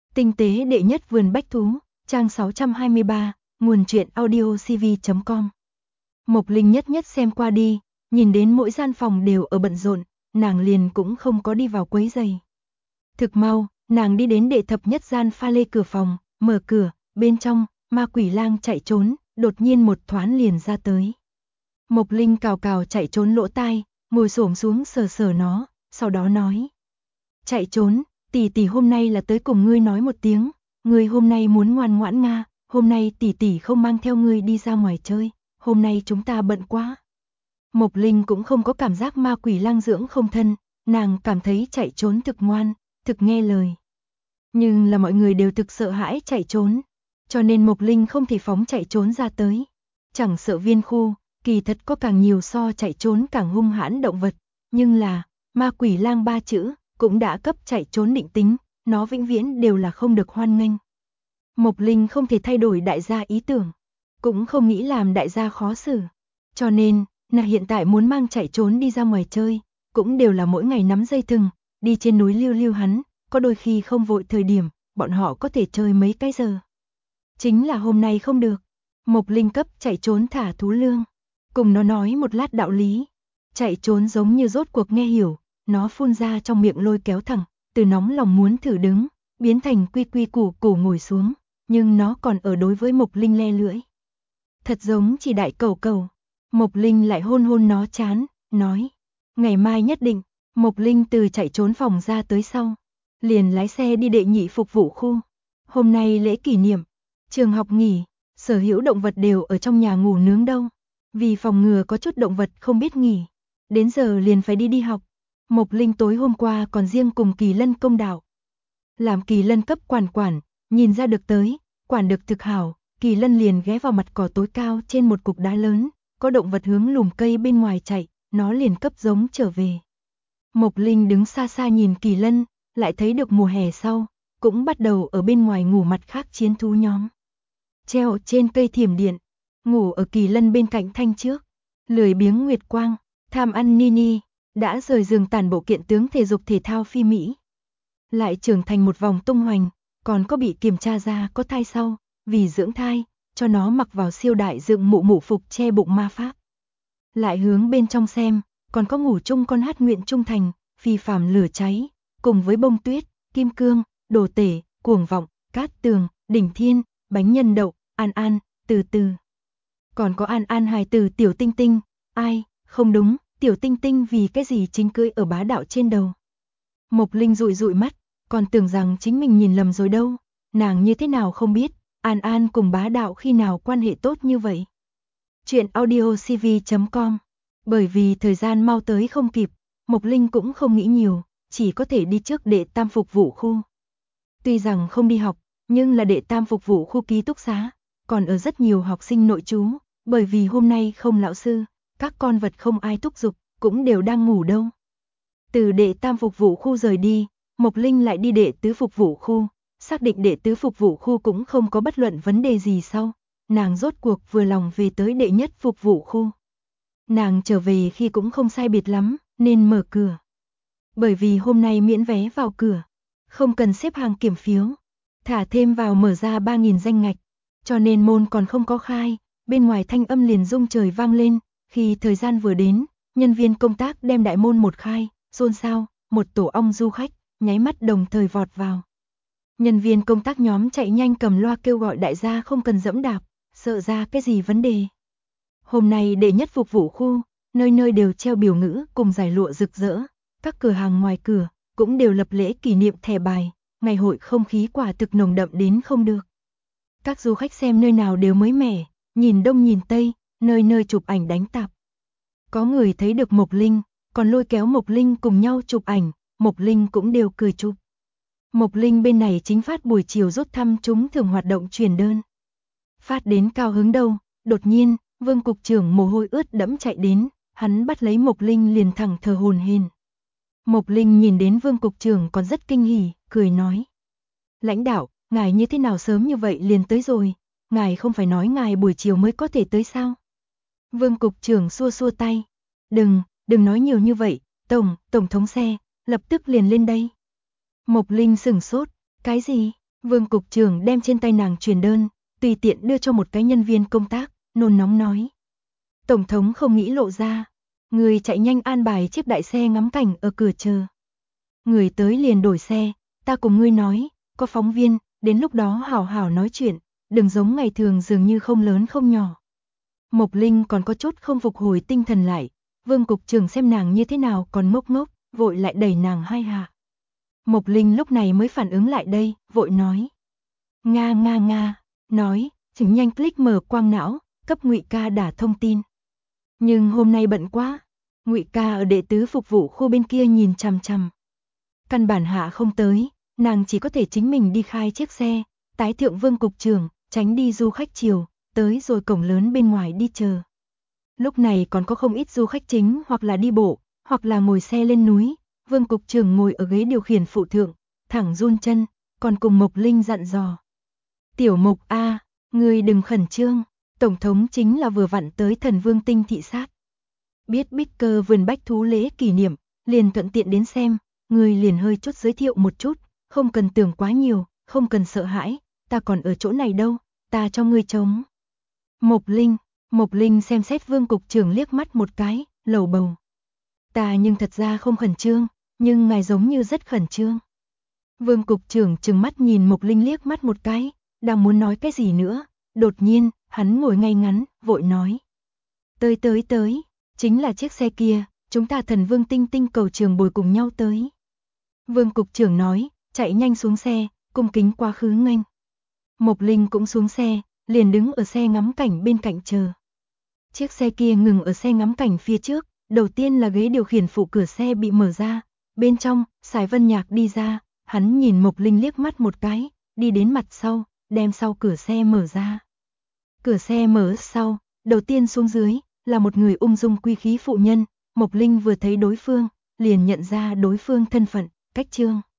Tinh tế đệ nhất vườn bách thú, trang 623, nguồn truyện audiocv.com. Mộc Linh nhất nhất xem qua đi, nhìn đến mỗi gian phòng đều ở bận rộn, nàng liền cũng không có đi vào quấy rầy. Thực mau, nàng đi đến đệ thập nhất gian pha lê cửa phòng, mở cửa, bên trong, ma quỷ lang chạy trốn, đột nhiên một thoáng liền ra tới. Mộc Linh cào cào chạy trốn lỗ tai, ngồi xổm xuống sờ sờ nó, sau đó nói: "Chạy trốn, tỷ tỷ hôm nay là tới cùng ngươi nói một tiếng, ngươi hôm nay muốn ngoan ngoãn nga, hôm nay tỷ tỷ không mang theo ngươi đi ra ngoài chơi, hôm nay chúng ta bận quá." Mộc Linh cũng không có cảm giác ma quỷ lang dưỡng không thân, nàng cảm thấy chạy trốn thực ngoan, thực nghe lời. Nhưng là mọi người đều thực sợ hãi chạy trốn, cho nên Mộc Linh không thể phóng chạy trốn ra tới. Chẳng sợ viên khu, kỳ thật có càng nhiều so chạy trốn càng hung hãn động vật, nhưng là, ma quỷ lang ba chữ, cũng đã cấp chạy trốn định tính, nó vĩnh viễn đều là không được hoan nghênh. Mộc Linh không thể thay đổi đại gia ý tưởng, cũng không nghĩ làm đại gia khó xử. Cho nên, nàng hiện tại muốn mang chạy trốn đi ra ngoài chơi, cũng đều là mỗi ngày nắm dây thừng, đi trên núi lưu lưu hắn, có đôi khi không vội thời điểm, bọn họ có thể chơi mấy cái giờ. Chính là hôm nay không được, Mộc Linh cấp chạy trốn thả thú lương, cùng nó nói một lát đạo lý. Chạy trốn giống như rốt cuộc nghe hiểu, nó phun ra trong miệng lôi kéo thẳng, từ nóng lòng muốn thử đứng, biến thành quy quy củ củ ngồi xuống, nhưng nó còn ở đối với Mộc Linh le lưỡi. Thật giống chỉ đại cẩu cẩu. Mộc Linh lại hôn hôn nó chán, nói: "Ngày mai nhất định." Mộc Linh từ chạy trốn phòng ra tới sau, liền lái xe đi đệ nhị phục vụ khu. Hôm nay lễ kỷ niệm, trường học nghỉ, sở hữu động vật đều ở trong nhà ngủ nướng đâu. Vì phòng ngừa có chút động vật không biết nghỉ, đến giờ liền phải đi học. Mộc Linh tối hôm qua còn riêng cùng Kỳ Lân công đạo. Làm Kỳ Lân cấp quản, nhìn ra được tới, quản được thực hảo, Kỳ Lân liền ghé vào mặt cỏ tối cao trên một cục đá lớn, có động vật hướng lùm cây bên ngoài chạy, nó liền cấp giống trở về. Mộc Linh đứng xa xa nhìn Kỳ Lân, lại thấy được mùa hè sau, cũng bắt đầu ở bên ngoài ngủ mặt khác chiến thú nhóm. Treo trên cây thiểm điện, ngủ ở Kỳ Lân bên cạnh thanh trước, lười biếng Nguyệt Quang, tham ăn Nini, đã rời giường tản bộ kiện tướng thể dục thể thao phi Mỹ. Lại trưởng thành một vòng tung hoành, còn có bị kiểm tra ra có thai sau, vì dưỡng thai, cho nó mặc vào siêu đại dựng mụ phục che bụng ma pháp. Lại hướng bên trong xem, còn có ngủ chung con hát nguyện trung thành, phi phàm lửa cháy, cùng với bông tuyết, kim cương, đồ tể, cuồng vọng, cát tường, đỉnh thiên, bánh nhân đậu, An An, từ từ. Còn có An An hài tử tiểu tinh tinh, ai, không đúng, tiểu tinh tinh vì cái gì chính cưỡi ở bá đạo trên đầu. Mộc Linh dụi dụi mắt, còn tưởng rằng chính mình nhìn lầm rồi đâu, nàng như thế nào không biết, An An cùng bá đạo khi nào quan hệ tốt như vậy. Chuyện audiocv.com. Bởi vì thời gian mau tới không kịp, Mộc Linh cũng không nghĩ nhiều, chỉ có thể đi trước đệ tam phục vụ khu. Tuy rằng không đi học, nhưng là đệ tam phục vụ khu ký túc xá, còn ở rất nhiều học sinh nội trú, bởi vì hôm nay không lão sư, các con vật không ai thúc giục, cũng đều đang ngủ đâu. Từ đệ tam phục vụ khu rời đi, Mộc Linh lại đi đệ tứ phục vụ khu, xác định đệ tứ phục vụ khu cũng không có bất luận vấn đề gì sau, nàng rốt cuộc vừa lòng về tới đệ nhất phục vụ khu. Nàng trở về khi cũng không sai biệt lắm, nên mở cửa. Bởi vì hôm nay miễn vé vào cửa, không cần xếp hàng kiểm phiếu, thả thêm vào mở ra 3.000 danh ngạch, cho nên môn còn không có khai, bên ngoài thanh âm liền rung trời vang lên, khi thời gian vừa đến, nhân viên công tác đem đại môn một khai, xôn xao, một tổ ong du khách, nháy mắt đồng thời vọt vào. Nhân viên công tác nhóm chạy nhanh cầm loa kêu gọi đại gia không cần dẫm đạp, sợ ra cái gì vấn đề. Hôm nay đệ nhất phục vụ khu, nơi nơi đều treo biểu ngữ cùng giải lụa rực rỡ, các cửa hàng ngoài cửa cũng đều lập lễ kỷ niệm thẻ bài, ngày hội không khí quả thực nồng đậm đến không được. Các du khách xem nơi nào đều mới mẻ, nhìn đông nhìn tây, nơi nơi chụp ảnh đánh tạp. Có người thấy được Mộc Linh, còn lôi kéo Mộc Linh cùng nhau chụp ảnh, Mộc Linh cũng đều cười chụp. Mộc Linh bên này chính phát buổi chiều rút thăm chúng thường hoạt động truyền đơn. Phát đến cao hứng đâu, đột nhiên, Vương cục trưởng mồ hôi ướt đẫm chạy đến, hắn bắt lấy Mộc Linh liền thẳng thờ hổn hển. Mộc Linh nhìn đến Vương cục trưởng còn rất kinh hỉ, cười nói: "Lãnh đạo, ngài như thế nào sớm như vậy liền tới rồi, ngài không phải nói ngài buổi chiều mới có thể tới sao?" Vương cục trưởng xua xua tay: Đừng nói nhiều như vậy, tổng thống xe, lập tức liền lên đây." Mộc Linh sửng sốt, cái gì? Vương cục trưởng đem trên tay nàng truyền đơn, tùy tiện đưa cho một cái nhân viên công tác, nôn nóng nói. Tổng thống không nghĩ lộ ra, người chạy nhanh an bài chiếc đại xe ngắm cảnh ở cửa chờ. Người tới liền đổi xe, ta cùng ngươi nói, có phóng viên, đến lúc đó hảo hảo nói chuyện, đừng giống ngày thường dường như không lớn không nhỏ. Mộc Linh còn có chút không phục hồi tinh thần lại, Vương cục trưởng xem nàng như thế nào còn ngốc ngốc, vội lại đẩy nàng hai hạ. Mộc Linh lúc này mới phản ứng lại đây, vội nói. Nga nga nga, nói, chỉnh nhanh click mở quang não, cấp Ngụy ca đả thông tin. Nhưng hôm nay bận quá, Ngụy ca ở đệ tứ phục vụ khu bên kia nhìn chằm chằm. Căn bản hạ không tới, nàng chỉ có thể chính mình đi khai chiếc xe, tái thượng Vương cục trưởng, tránh đi du khách chiều, tới rồi cổng lớn bên ngoài đi chờ. Lúc này còn có không ít du khách chính hoặc là đi bộ, hoặc là ngồi xe lên núi, Vương cục trưởng ngồi ở ghế điều khiển phụ thượng, thẳng run chân, còn cùng Mộc Linh dặn dò. Tiểu Mộc A, ngươi đừng khẩn trương, Tổng thống chính là vừa vặn tới Thần Vương Tinh thị sát. Biết Bicker vườn bách thú lễ kỷ niệm, liền thuận tiện đến xem, ngươi liền hơi chút giới thiệu một chút, không cần tưởng quá nhiều, không cần sợ hãi, ta còn ở chỗ này đâu, ta cho ngươi chống. Mộc Linh xem xét Vương cục trưởng liếc mắt một cái, lầu bầu. Ta nhưng thật ra không khẩn trương, nhưng ngài giống như rất khẩn trương. Vương cục trưởng trừng mắt nhìn Mộc Linh liếc mắt một cái, đang muốn nói cái gì nữa, đột nhiên, hắn ngồi ngay ngắn, vội nói. Tới, chính là chiếc xe kia, chúng ta Thần Vương Tinh Tinh cầu trường bồi cùng nhau tới. Vương cục trưởng nói, chạy nhanh xuống xe, cung kính quá khứ nghênh. Mộc Linh cũng xuống xe, liền đứng ở xe ngắm cảnh bên cạnh chờ. Chiếc xe kia ngừng ở xe ngắm cảnh phía trước, đầu tiên là ghế điều khiển phụ cửa xe bị mở ra, bên trong, Sài Vân Nhạc đi ra, hắn nhìn Mộc Linh liếc mắt một cái, đi đến mặt sau, đem sau cửa xe mở ra. Cửa xe mở sau, đầu tiên xuống dưới, là một người ung dung quý khí phụ nhân, Mộc Linh vừa thấy đối phương, liền nhận ra đối phương thân phận, Cách Trương.